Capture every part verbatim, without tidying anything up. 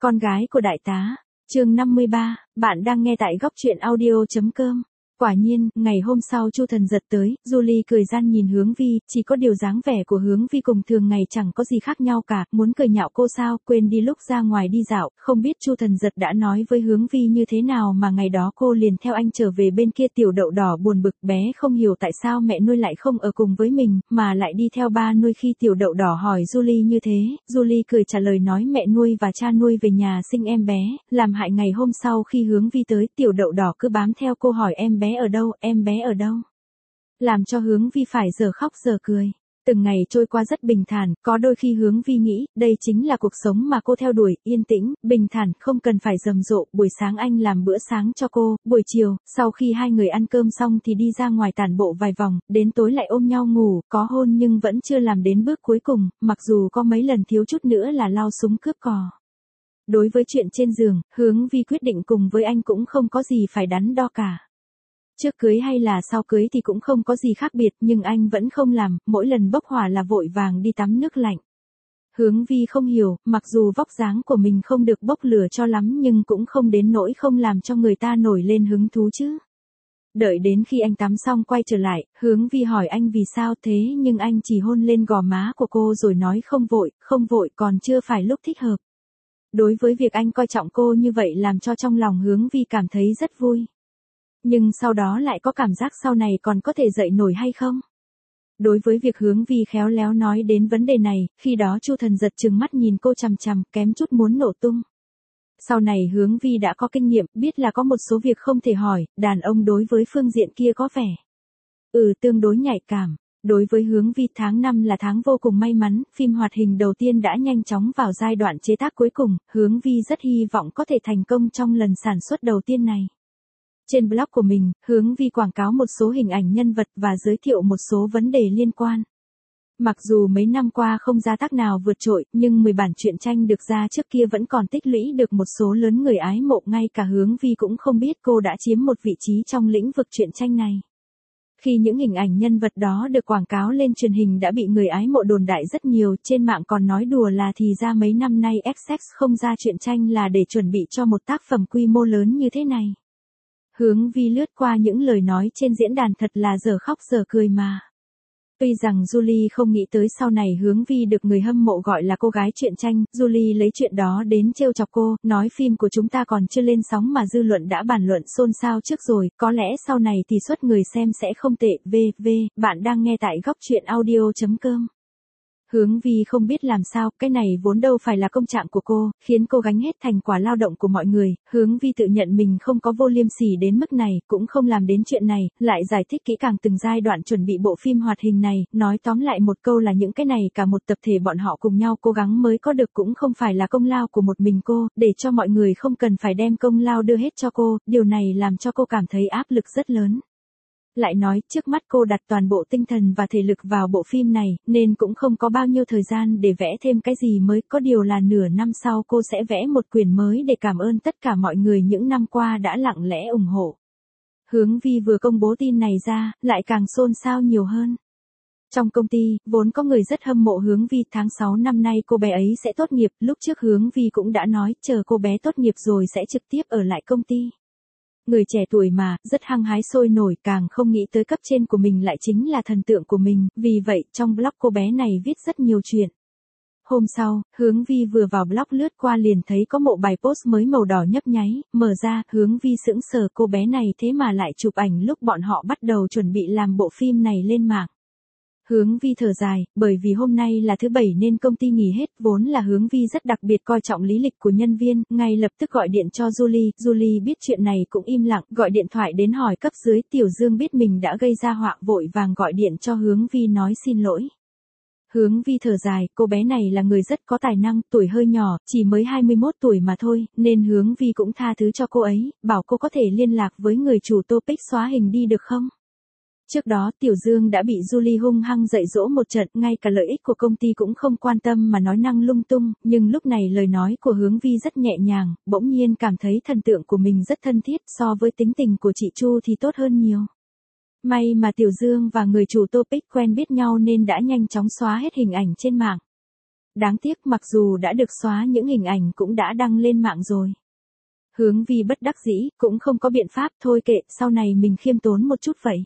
Con gái của đại tá, chương năm mươi ba, bạn đang nghe tại góc truyện audio.com. Quả nhiên, ngày hôm sau Chu Thần Giật tới, Julie cười gian nhìn Hướng Vi, chỉ có điều dáng vẻ của Hướng Vi cùng thường ngày chẳng có gì khác nhau cả, muốn cười nhạo cô sao, quên đi lúc ra ngoài đi dạo, không biết Chu Thần Giật đã nói với Hướng Vi như thế nào mà ngày đó cô liền theo anh trở về bên kia. Tiểu Đậu Đỏ buồn bực, bé không hiểu tại sao mẹ nuôi lại không ở cùng với mình, mà lại đi theo ba nuôi. Khi Tiểu Đậu Đỏ hỏi Julie như thế, Julie cười trả lời nói mẹ nuôi và cha nuôi về nhà sinh em bé, làm hại ngày hôm sau khi Hướng Vi tới, Tiểu Đậu Đỏ cứ bám theo cô hỏi em bé ở đâu, em bé ở đâu. Làm cho Hướng Vi phải giờ khóc giờ cười. Từng ngày trôi qua rất bình thản, có đôi khi Hướng Vi nghĩ, đây chính là cuộc sống mà cô theo đuổi, yên tĩnh, bình thản, không cần phải rầm rộ. Buổi sáng anh làm bữa sáng cho cô, buổi chiều, sau khi hai người ăn cơm xong thì đi ra ngoài tản bộ vài vòng, đến tối lại ôm nhau ngủ, có hôn nhưng vẫn chưa làm đến bước cuối cùng, mặc dù có mấy lần thiếu chút nữa là lao súng cướp cò. Đối với chuyện trên giường, Hướng Vi quyết định cùng với anh cũng không có gì phải đắn đo cả. Trước cưới hay là sau cưới thì cũng không có gì khác biệt, nhưng anh vẫn không làm, mỗi lần bốc hỏa là vội vàng đi tắm nước lạnh. Hướng Vi không hiểu, mặc dù vóc dáng của mình không được bốc lửa cho lắm nhưng cũng không đến nỗi không làm cho người ta nổi lên hứng thú chứ. Đợi đến khi anh tắm xong quay trở lại, Hướng Vi hỏi anh vì sao thế nhưng anh chỉ hôn lên gò má của cô rồi nói không vội, không vội, còn chưa phải lúc thích hợp. Đối với việc anh coi trọng cô như vậy làm cho trong lòng Hướng Vi cảm thấy rất vui. Nhưng sau đó lại có cảm giác sau này còn có thể dậy nổi hay không? Đối với việc Hướng Vi khéo léo nói đến vấn đề này, khi đó Chu Thần Giật trừng mắt nhìn cô chằm chằm, kém chút muốn nổ tung. Sau này Hướng Vi đã có kinh nghiệm, biết là có một số việc không thể hỏi, đàn ông đối với phương diện kia có vẻ Ừ tương đối nhạy cảm. Đối với Hướng Vi, tháng năm là tháng vô cùng may mắn, phim hoạt hình đầu tiên đã nhanh chóng vào giai đoạn chế tác cuối cùng, Hướng Vi rất hy vọng có thể thành công trong lần sản xuất đầu tiên này. Trên blog của mình, Hướng Vi quảng cáo một số hình ảnh nhân vật và giới thiệu một số vấn đề liên quan. Mặc dù mấy năm qua không ra tác nào vượt trội, nhưng mười bản truyện tranh được ra trước kia vẫn còn tích lũy được một số lớn người ái mộ, ngay cả Hướng Vi cũng không biết cô đã chiếm một vị trí trong lĩnh vực truyện tranh này. Khi những hình ảnh nhân vật đó được quảng cáo lên truyền hình đã bị người ái mộ đồn đại rất nhiều, trên mạng còn nói đùa là thì ra mấy năm nay ích ích không ra truyện tranh là để chuẩn bị cho một tác phẩm quy mô lớn như thế này. Hướng Vi lướt qua những lời nói trên diễn đàn thật là giờ khóc giờ cười mà. Tuy rằng Julie không nghĩ tới sau này Hướng Vi được người hâm mộ gọi là cô gái truyện tranh, Julie lấy chuyện đó đến trêu chọc cô, nói phim của chúng ta còn chưa lên sóng mà dư luận đã bàn luận xôn xao trước rồi, có lẽ sau này thì suất người xem sẽ không tệ. vê vê, bạn đang nghe tại góc truyện audio.com. Hướng Vi không biết làm sao, cái này vốn đâu phải là công trạng của cô, khiến cô gánh hết thành quả lao động của mọi người. Hướng Vi tự nhận mình không có vô liêm sỉ đến mức này, cũng không làm đến chuyện này, lại giải thích kỹ càng từng giai đoạn chuẩn bị bộ phim hoạt hình này, nói tóm lại một câu là những cái này cả một tập thể bọn họ cùng nhau cố gắng mới có được, cũng không phải là công lao của một mình cô, để cho mọi người không cần phải đem công lao đưa hết cho cô, điều này làm cho cô cảm thấy áp lực rất lớn. Lại nói, trước mắt cô đặt toàn bộ tinh thần và thể lực vào bộ phim này, nên cũng không có bao nhiêu thời gian để vẽ thêm cái gì mới, có điều là nửa năm sau cô sẽ vẽ một quyển mới để cảm ơn tất cả mọi người những năm qua đã lặng lẽ ủng hộ. Hướng Vi vừa công bố tin này ra, lại càng xôn xao nhiều hơn. Trong công ty, vốn có người rất hâm mộ Hướng Vi, tháng sáu năm nay cô bé ấy sẽ tốt nghiệp, lúc trước Hướng Vi cũng đã nói, chờ cô bé tốt nghiệp rồi sẽ trực tiếp ở lại công ty. Người trẻ tuổi mà, rất hăng hái sôi nổi, càng không nghĩ tới cấp trên của mình lại chính là thần tượng của mình, vì vậy, trong blog cô bé này viết rất nhiều chuyện. Hôm sau, Hướng Vi vừa vào blog lướt qua liền thấy có một bài post mới màu đỏ nhấp nháy, mở ra, Hướng Vi sững sờ, cô bé này thế mà lại chụp ảnh lúc bọn họ bắt đầu chuẩn bị làm bộ phim này lên mạng. Hướng Vi thở dài, bởi vì hôm nay là thứ bảy nên công ty nghỉ hết, vốn là Hướng Vi rất đặc biệt coi trọng lý lịch của nhân viên, ngay lập tức gọi điện cho Julie, Julie biết chuyện này cũng im lặng, gọi điện thoại đến hỏi cấp dưới, Tiểu Dương biết mình đã gây ra họa, vội vàng gọi điện cho Hướng Vi nói xin lỗi. Hướng Vi thở dài, cô bé này là người rất có tài năng, tuổi hơi nhỏ, chỉ mới hai mươi mốt tuổi mà thôi, nên Hướng Vi cũng tha thứ cho cô ấy, bảo cô có thể liên lạc với người chủ topic xóa hình đi được không? Trước đó Tiểu Dương đã bị Julie hung hăng dạy dỗ một trận, ngay cả lợi ích của công ty cũng không quan tâm mà nói năng lung tung, nhưng lúc này lời nói của Hướng Vi rất nhẹ nhàng, bỗng nhiên cảm thấy thần tượng của mình rất thân thiết, so với tính tình của chị Chu thì tốt hơn nhiều. May mà Tiểu Dương và người chủ topic quen biết nhau nên đã nhanh chóng xóa hết hình ảnh trên mạng. Đáng tiếc mặc dù đã được xóa những hình ảnh cũng đã đăng lên mạng rồi. Hướng Vi bất đắc dĩ, cũng không có biện pháp, thôi kệ, sau này mình khiêm tốn một chút vậy.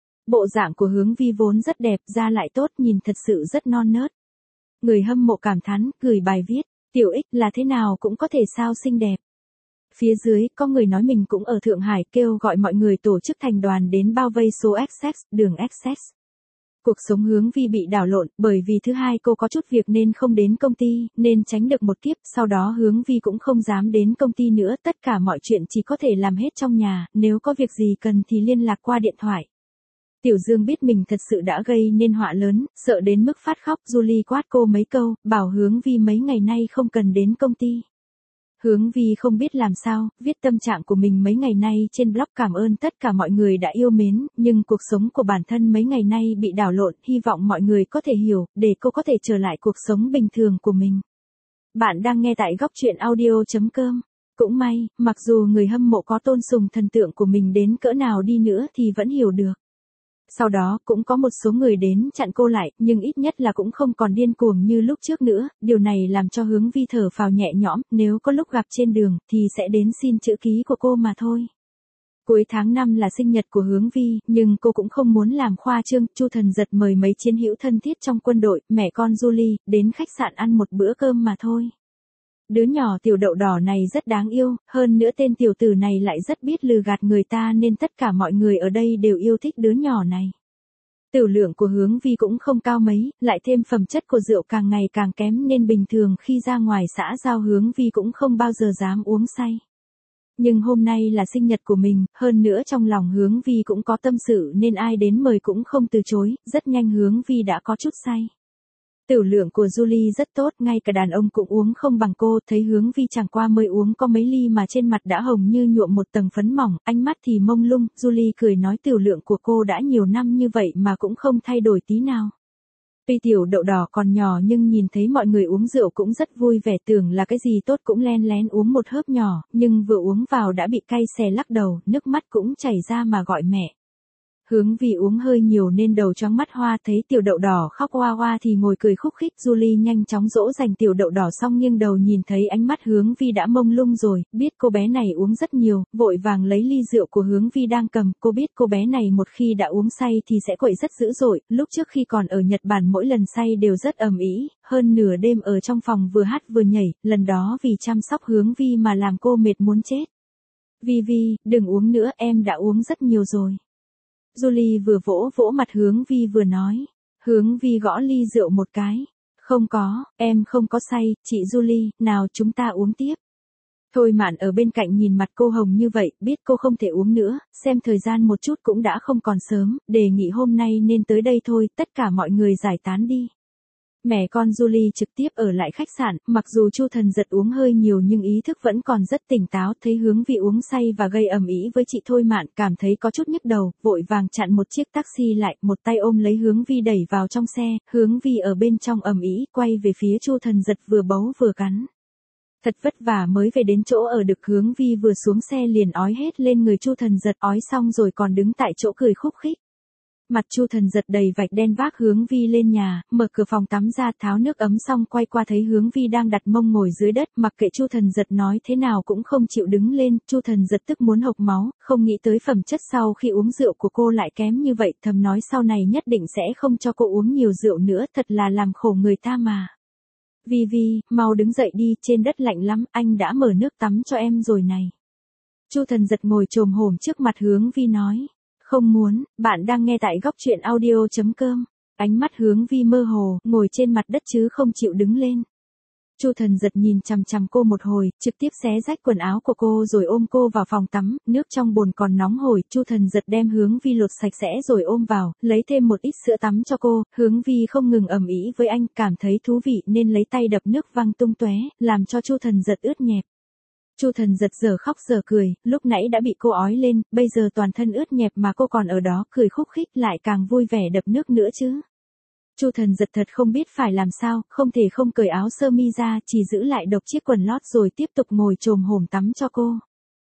Bộ dạng của Hướng Vi vốn rất đẹp, da lại tốt, nhìn thật sự rất non nớt. Người hâm mộ cảm thán, gửi bài viết, tiểu ích là thế nào cũng có thể sao xinh đẹp. Phía dưới, có người nói mình cũng ở Thượng Hải, kêu gọi mọi người tổ chức thành đoàn đến bao vây số Essex, đường Essex. Cuộc sống Hướng Vi bị đảo lộn, bởi vì thứ hai cô có chút việc nên không đến công ty, nên tránh được một kiếp, sau đó Hướng Vi cũng không dám đến công ty nữa, tất cả mọi chuyện chỉ có thể làm hết trong nhà, nếu có việc gì cần thì liên lạc qua điện thoại. Tiểu Dương biết mình thật sự đã gây nên họa lớn, sợ đến mức phát khóc, Julie quát cô mấy câu, bảo Hướng Vi mấy ngày nay không cần đến công ty. Hướng Vi không biết làm sao, viết tâm trạng của mình mấy ngày nay trên blog, cảm ơn tất cả mọi người đã yêu mến, nhưng cuộc sống của bản thân mấy ngày nay bị đảo lộn, hy vọng mọi người có thể hiểu, để cô có thể trở lại cuộc sống bình thường của mình. Bạn đang nghe tại góc truyện audio chấm com. Cũng may, mặc dù người hâm mộ có tôn sùng thần tượng của mình đến cỡ nào đi nữa thì vẫn hiểu được. Sau đó cũng có một số người đến chặn cô lại, nhưng ít nhất là cũng không còn điên cuồng như lúc trước nữa, điều này làm cho Hướng Vi thở phào nhẹ nhõm, nếu có lúc gặp trên đường, thì sẽ đến xin chữ ký của cô mà thôi. Cuối tháng năm là sinh nhật của Hướng Vi, nhưng cô cũng không muốn làm khoa trương, Chu Thần Giật mời mấy chiến hữu thân thiết trong quân đội, mẹ con Julie, đến khách sạn ăn một bữa cơm mà thôi. Đứa nhỏ tiểu đậu đỏ này rất đáng yêu, hơn nữa tên tiểu tử này lại rất biết lừa gạt người ta nên tất cả mọi người ở đây đều yêu thích đứa nhỏ này. Tiểu lượng của Hướng Vi cũng không cao mấy, lại thêm phẩm chất của rượu càng ngày càng kém nên bình thường khi ra ngoài xã giao Hướng Vi cũng không bao giờ dám uống say. Nhưng hôm nay là sinh nhật của mình, hơn nữa trong lòng Hướng Vi cũng có tâm sự nên ai đến mời cũng không từ chối, rất nhanh Hướng Vi đã có chút say. Tiểu lượng của Julie rất tốt, ngay cả đàn ông cũng uống không bằng cô, thấy Hướng Vi chẳng qua mới uống có mấy ly mà trên mặt đã hồng như nhuộm một tầng phấn mỏng, ánh mắt thì mông lung, Julie cười nói tiểu lượng của cô đã nhiều năm như vậy mà cũng không thay đổi tí nào. Tuy tiểu đậu đỏ còn nhỏ nhưng nhìn thấy mọi người uống rượu cũng rất vui vẻ, tưởng là cái gì tốt cũng len lén uống một hớp nhỏ, nhưng vừa uống vào đã bị cay xè lắc đầu, nước mắt cũng chảy ra mà gọi mẹ. Hướng Vi uống hơi nhiều nên đầu chóng mắt hoa, thấy tiểu đậu đỏ khóc hoa hoa thì ngồi cười khúc khích, Julie nhanh chóng dỗ dành tiểu đậu đỏ xong nghiêng đầu nhìn thấy ánh mắt Hướng Vi đã mông lung rồi, biết cô bé này uống rất nhiều, vội vàng lấy ly rượu của Hướng Vi đang cầm, cô biết cô bé này một khi đã uống say thì sẽ quậy rất dữ dội, lúc trước khi còn ở Nhật Bản mỗi lần say đều rất ầm ĩ, hơn nửa đêm ở trong phòng vừa hát vừa nhảy, lần đó vì chăm sóc Hướng Vi mà làm cô mệt muốn chết. Vi Vi, đừng uống nữa, em đã uống rất nhiều rồi. Julie vừa vỗ vỗ mặt Hướng Vi vừa nói. Hướng Vi gõ ly rượu một cái. Không có, em không có say, chị Julie, nào chúng ta uống tiếp. Thôi Mạn ở bên cạnh nhìn mặt cô hồng như vậy, biết cô không thể uống nữa, xem thời gian một chút cũng đã không còn sớm, đề nghị hôm nay nên tới đây thôi, tất cả mọi người giải tán đi. Mẹ con Julie trực tiếp ở lại khách sạn, mặc dù Chu Thần Giật uống hơi nhiều nhưng ý thức vẫn còn rất tỉnh táo, thấy Hướng Vi uống say và gây ầm ĩ với chị Thôi Mạn, cảm thấy có chút nhức đầu, vội vàng chặn một chiếc taxi lại, một tay ôm lấy Hướng Vi đẩy vào trong xe, Hướng Vi ở bên trong ầm ĩ, quay về phía Chu Thần Giật vừa bấu vừa cắn. Thật vất vả mới về đến chỗ ở được, Hướng Vi vừa xuống xe liền ói hết lên người Chu Thần Giật, ói xong rồi còn đứng tại chỗ cười khúc khích. Mặt Chu Thần Giật đầy vạch đen vác Hướng Vi lên nhà, mở cửa phòng tắm ra tháo nước ấm xong quay qua thấy Hướng Vi đang đặt mông ngồi dưới đất, mặc kệ Chu Thần Giật nói thế nào cũng không chịu đứng lên, Chu Thần Giật tức muốn hộc máu, không nghĩ tới phẩm chất sau khi uống rượu của cô lại kém như vậy, thầm nói sau này nhất định sẽ không cho cô uống nhiều rượu nữa, thật là làm khổ người ta mà. Vi Vi, mau đứng dậy đi, trên đất lạnh lắm, anh đã mở nước tắm cho em rồi này. Chu Thần Giật ngồi chồm hổm trước mặt Hướng Vi nói. Không muốn, bạn đang nghe tại góc truyện audio chấm com. Ánh mắt Hướng Vi mơ hồ, ngồi trên mặt đất chứ không chịu đứng lên. Chu Thần Giật nhìn chằm chằm cô một hồi, trực tiếp xé rách quần áo của cô rồi ôm cô vào phòng tắm, nước trong bồn còn nóng hổi, Chu Thần Giật đem Hướng Vi lột sạch sẽ rồi ôm vào, lấy thêm một ít sữa tắm cho cô, Hướng Vi không ngừng ầm ĩ với anh, cảm thấy thú vị nên lấy tay đập nước văng tung tóe, làm cho Chu Thần Giật ướt nhẹp. Chu Thần Giật giờ khóc giờ cười, lúc nãy đã bị cô ói lên, bây giờ toàn thân ướt nhẹp mà cô còn ở đó cười khúc khích lại càng vui vẻ đập nước nữa chứ. Chu Thần Giật thật không biết phải làm sao, không thể không cởi áo sơ mi ra, chỉ giữ lại độc chiếc quần lót rồi tiếp tục ngồi chồm hổm tắm cho cô.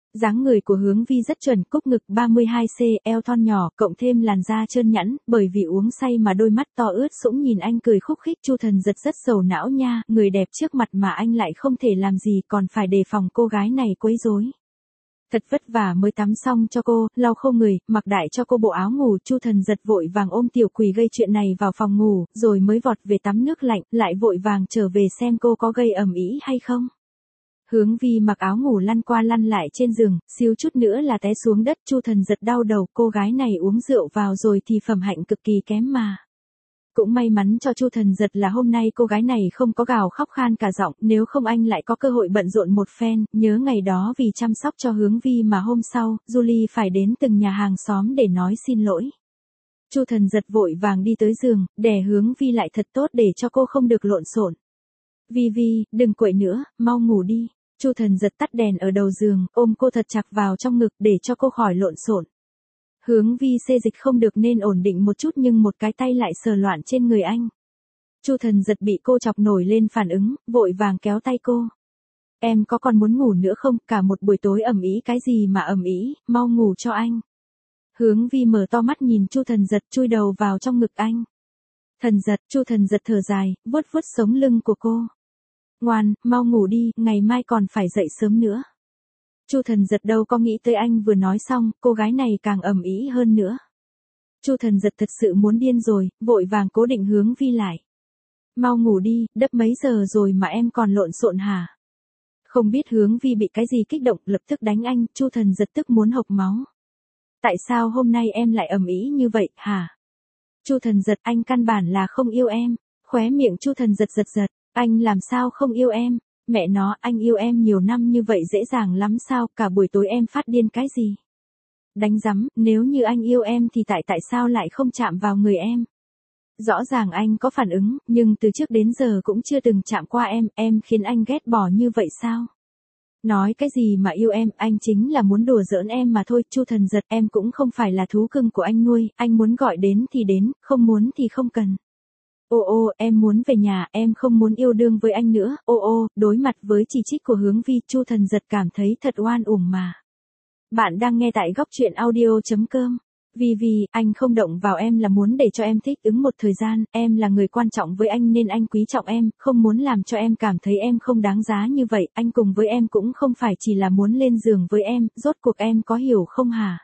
Dáng người của Hướng Vi rất chuẩn, cúc ngực ba mươi hai xăng-ti-mét, eo thon nhỏ, cộng thêm làn da trơn nhẵn, bởi vì uống say mà đôi mắt to ướt sũng nhìn anh cười khúc khích. Chu Thần Giật rất sầu não nha, người đẹp trước mặt mà anh lại không thể làm gì, còn phải đề phòng cô gái này quấy rối. Thật vất vả mới tắm xong cho cô, lau khô người, mặc đại cho cô bộ áo ngủ. Chu Thần Giật vội vàng ôm Tiểu Quỳ gây chuyện này vào phòng ngủ, rồi mới vọt về tắm nước lạnh, lại vội vàng trở về xem cô có gây ầm ĩ hay không. Hướng Vi mặc áo ngủ lăn qua lăn lại trên giường, xíu chút nữa là té xuống đất. Chu Thần Giật đau đầu, cô gái này uống rượu vào rồi thì phẩm hạnh cực kỳ kém mà. Cũng may mắn cho Chu Thần Giật là hôm nay cô gái này không có gào khóc khan cả giọng, nếu không anh lại có cơ hội bận rộn một phen. Nhớ ngày đó vì chăm sóc cho Hướng Vi mà hôm sau, Julie phải đến từng nhà hàng xóm để nói xin lỗi. Chu Thần Giật vội vàng đi tới giường, đè Hướng Vi lại thật tốt để cho cô không được lộn xộn. Vi Vi, đừng quậy nữa, mau ngủ đi. Chu Thần Giật tắt đèn ở đầu giường, ôm cô thật chặt vào trong ngực để cho cô khỏi lộn xộn. Hướng Vi xê dịch không được nên ổn định một chút nhưng một cái tay lại sờ loạn trên người anh. Chu Thần Giật bị cô chọc nổi lên phản ứng, vội vàng kéo tay cô. Em có còn muốn ngủ nữa không, cả một buổi tối ầm ĩ cái gì mà ầm ĩ, mau ngủ cho anh. Hướng Vi mở to mắt nhìn Chu Thần Giật, chui đầu vào trong ngực anh. Thần Giật, Chu Thần Giật thở dài, vuốt vuốt sống lưng của cô. Ngoan, mau ngủ đi, ngày mai còn phải dậy sớm nữa. Chu Thần Giật đâu có nghĩ tới anh vừa nói xong, cô gái này càng ầm ĩ hơn nữa. Chu Thần Giật thật sự muốn điên rồi, vội vàng cố định Hướng Vi lại. Mau ngủ đi, đắp mấy giờ rồi mà em còn lộn xộn hả? Không biết Hướng Vi bị cái gì kích động, lập tức đánh anh. Chu Thần Giật tức muốn hộc máu. Tại sao hôm nay em lại ầm ĩ như vậy, hả? Chu Thần Giật, anh căn bản là không yêu em. Khóe miệng Chu Thần Giật giật giật, anh làm sao không yêu em? Mẹ nó, anh yêu em nhiều năm như vậy dễ dàng lắm sao, cả buổi tối em phát điên cái gì? Đánh rắm, nếu như anh yêu em thì tại tại sao lại không chạm vào người em? Rõ ràng anh có phản ứng, nhưng từ trước đến giờ cũng chưa từng chạm qua em, em khiến anh ghét bỏ như vậy sao? Nói cái gì mà yêu em, anh chính là muốn đùa giỡn em mà thôi. Chu Thần Giật, em cũng không phải là thú cưng của anh nuôi, anh muốn gọi đến thì đến, không muốn thì không cần. Ô ô, em muốn về nhà, em không muốn yêu đương với anh nữa. Ô ô, đối mặt với chỉ trích của Hướng Vi, Chu Thần Giật cảm thấy thật oan uổng mà. Bạn đang nghe tại góc truyện audio chấm com. Vì vì, anh không động vào em là muốn để cho em thích ứng một thời gian, em là người quan trọng với anh nên anh quý trọng em, không muốn làm cho em cảm thấy em không đáng giá như vậy, anh cùng với em cũng không phải chỉ là muốn lên giường với em, rốt cuộc em có hiểu không hả?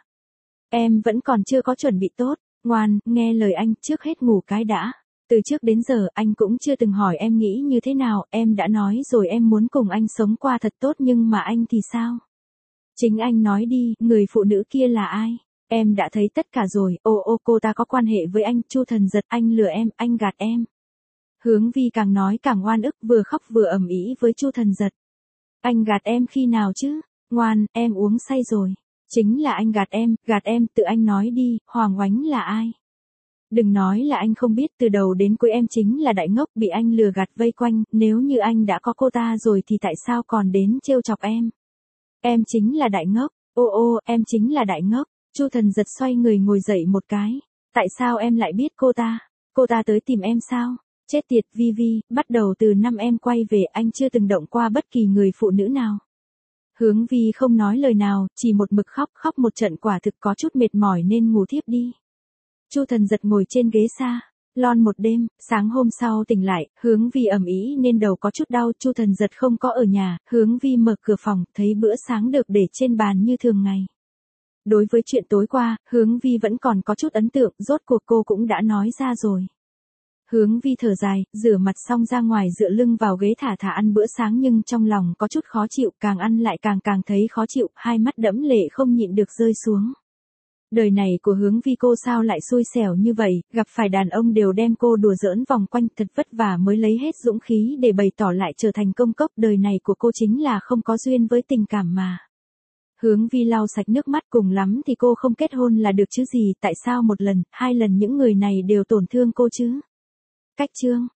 Em vẫn còn chưa có chuẩn bị tốt, ngoan, nghe lời anh, trước hết ngủ cái đã. Từ trước đến giờ anh cũng chưa từng hỏi em nghĩ như thế nào, em đã nói rồi em muốn cùng anh sống qua thật tốt nhưng mà anh thì sao? Chính anh nói đi, người phụ nữ kia là ai? Em đã thấy tất cả rồi, ô ô cô ta có quan hệ với anh. Chu Thần Giật, anh lừa em, anh gạt em. Hướng Vi càng nói càng oan ức, vừa khóc vừa ầm ĩ với Chu Thần Giật. Anh gạt em khi nào chứ? Ngoan, em uống say rồi. Chính là anh gạt em, gạt em, tự anh nói đi, Hoàng Oánh là ai? Đừng nói là anh không biết, từ đầu đến cuối em chính là đại ngốc bị anh lừa gạt vây quanh, nếu như anh đã có cô ta rồi thì tại sao còn đến trêu chọc em? Em chính là đại ngốc, ô ô, em chính là đại ngốc. Chu Thần Giật xoay người ngồi dậy một cái. Tại sao em lại biết cô ta? Cô ta tới tìm em sao? Chết tiệt Vi Vi, bắt đầu từ năm em quay về anh chưa từng động qua bất kỳ người phụ nữ nào. Hướng Vi không nói lời nào, chỉ một mực khóc, khóc một trận quả thực có chút mệt mỏi nên ngủ thiếp đi. Chu Thần Giật ngồi trên ghế xa, lon một đêm, sáng hôm sau tỉnh lại, Hướng Vi ầm ĩ nên đầu có chút đau. Chu Thần Giật không có ở nhà, Hướng Vi mở cửa phòng, thấy bữa sáng được để trên bàn như thường ngày. Đối với chuyện tối qua, Hướng Vi vẫn còn có chút ấn tượng, rốt cuộc cô cũng đã nói ra rồi. Hướng Vi thở dài, rửa mặt xong ra ngoài dựa lưng vào ghế thả thả ăn bữa sáng nhưng trong lòng có chút khó chịu, càng ăn lại càng càng thấy khó chịu, hai mắt đẫm lệ không nhịn được rơi xuống. Đời này của Hướng Vi cô sao lại xui xẻo như vậy, gặp phải đàn ông đều đem cô đùa giỡn vòng quanh, thật vất vả mới lấy hết dũng khí để bày tỏ lại trở thành công cốc, đời này của cô chính là không có duyên với tình cảm mà. Hướng Vi lau sạch nước mắt, cùng lắm thì cô không kết hôn là được chứ gì, tại sao một lần, hai lần những người này đều tổn thương cô chứ? Cách chương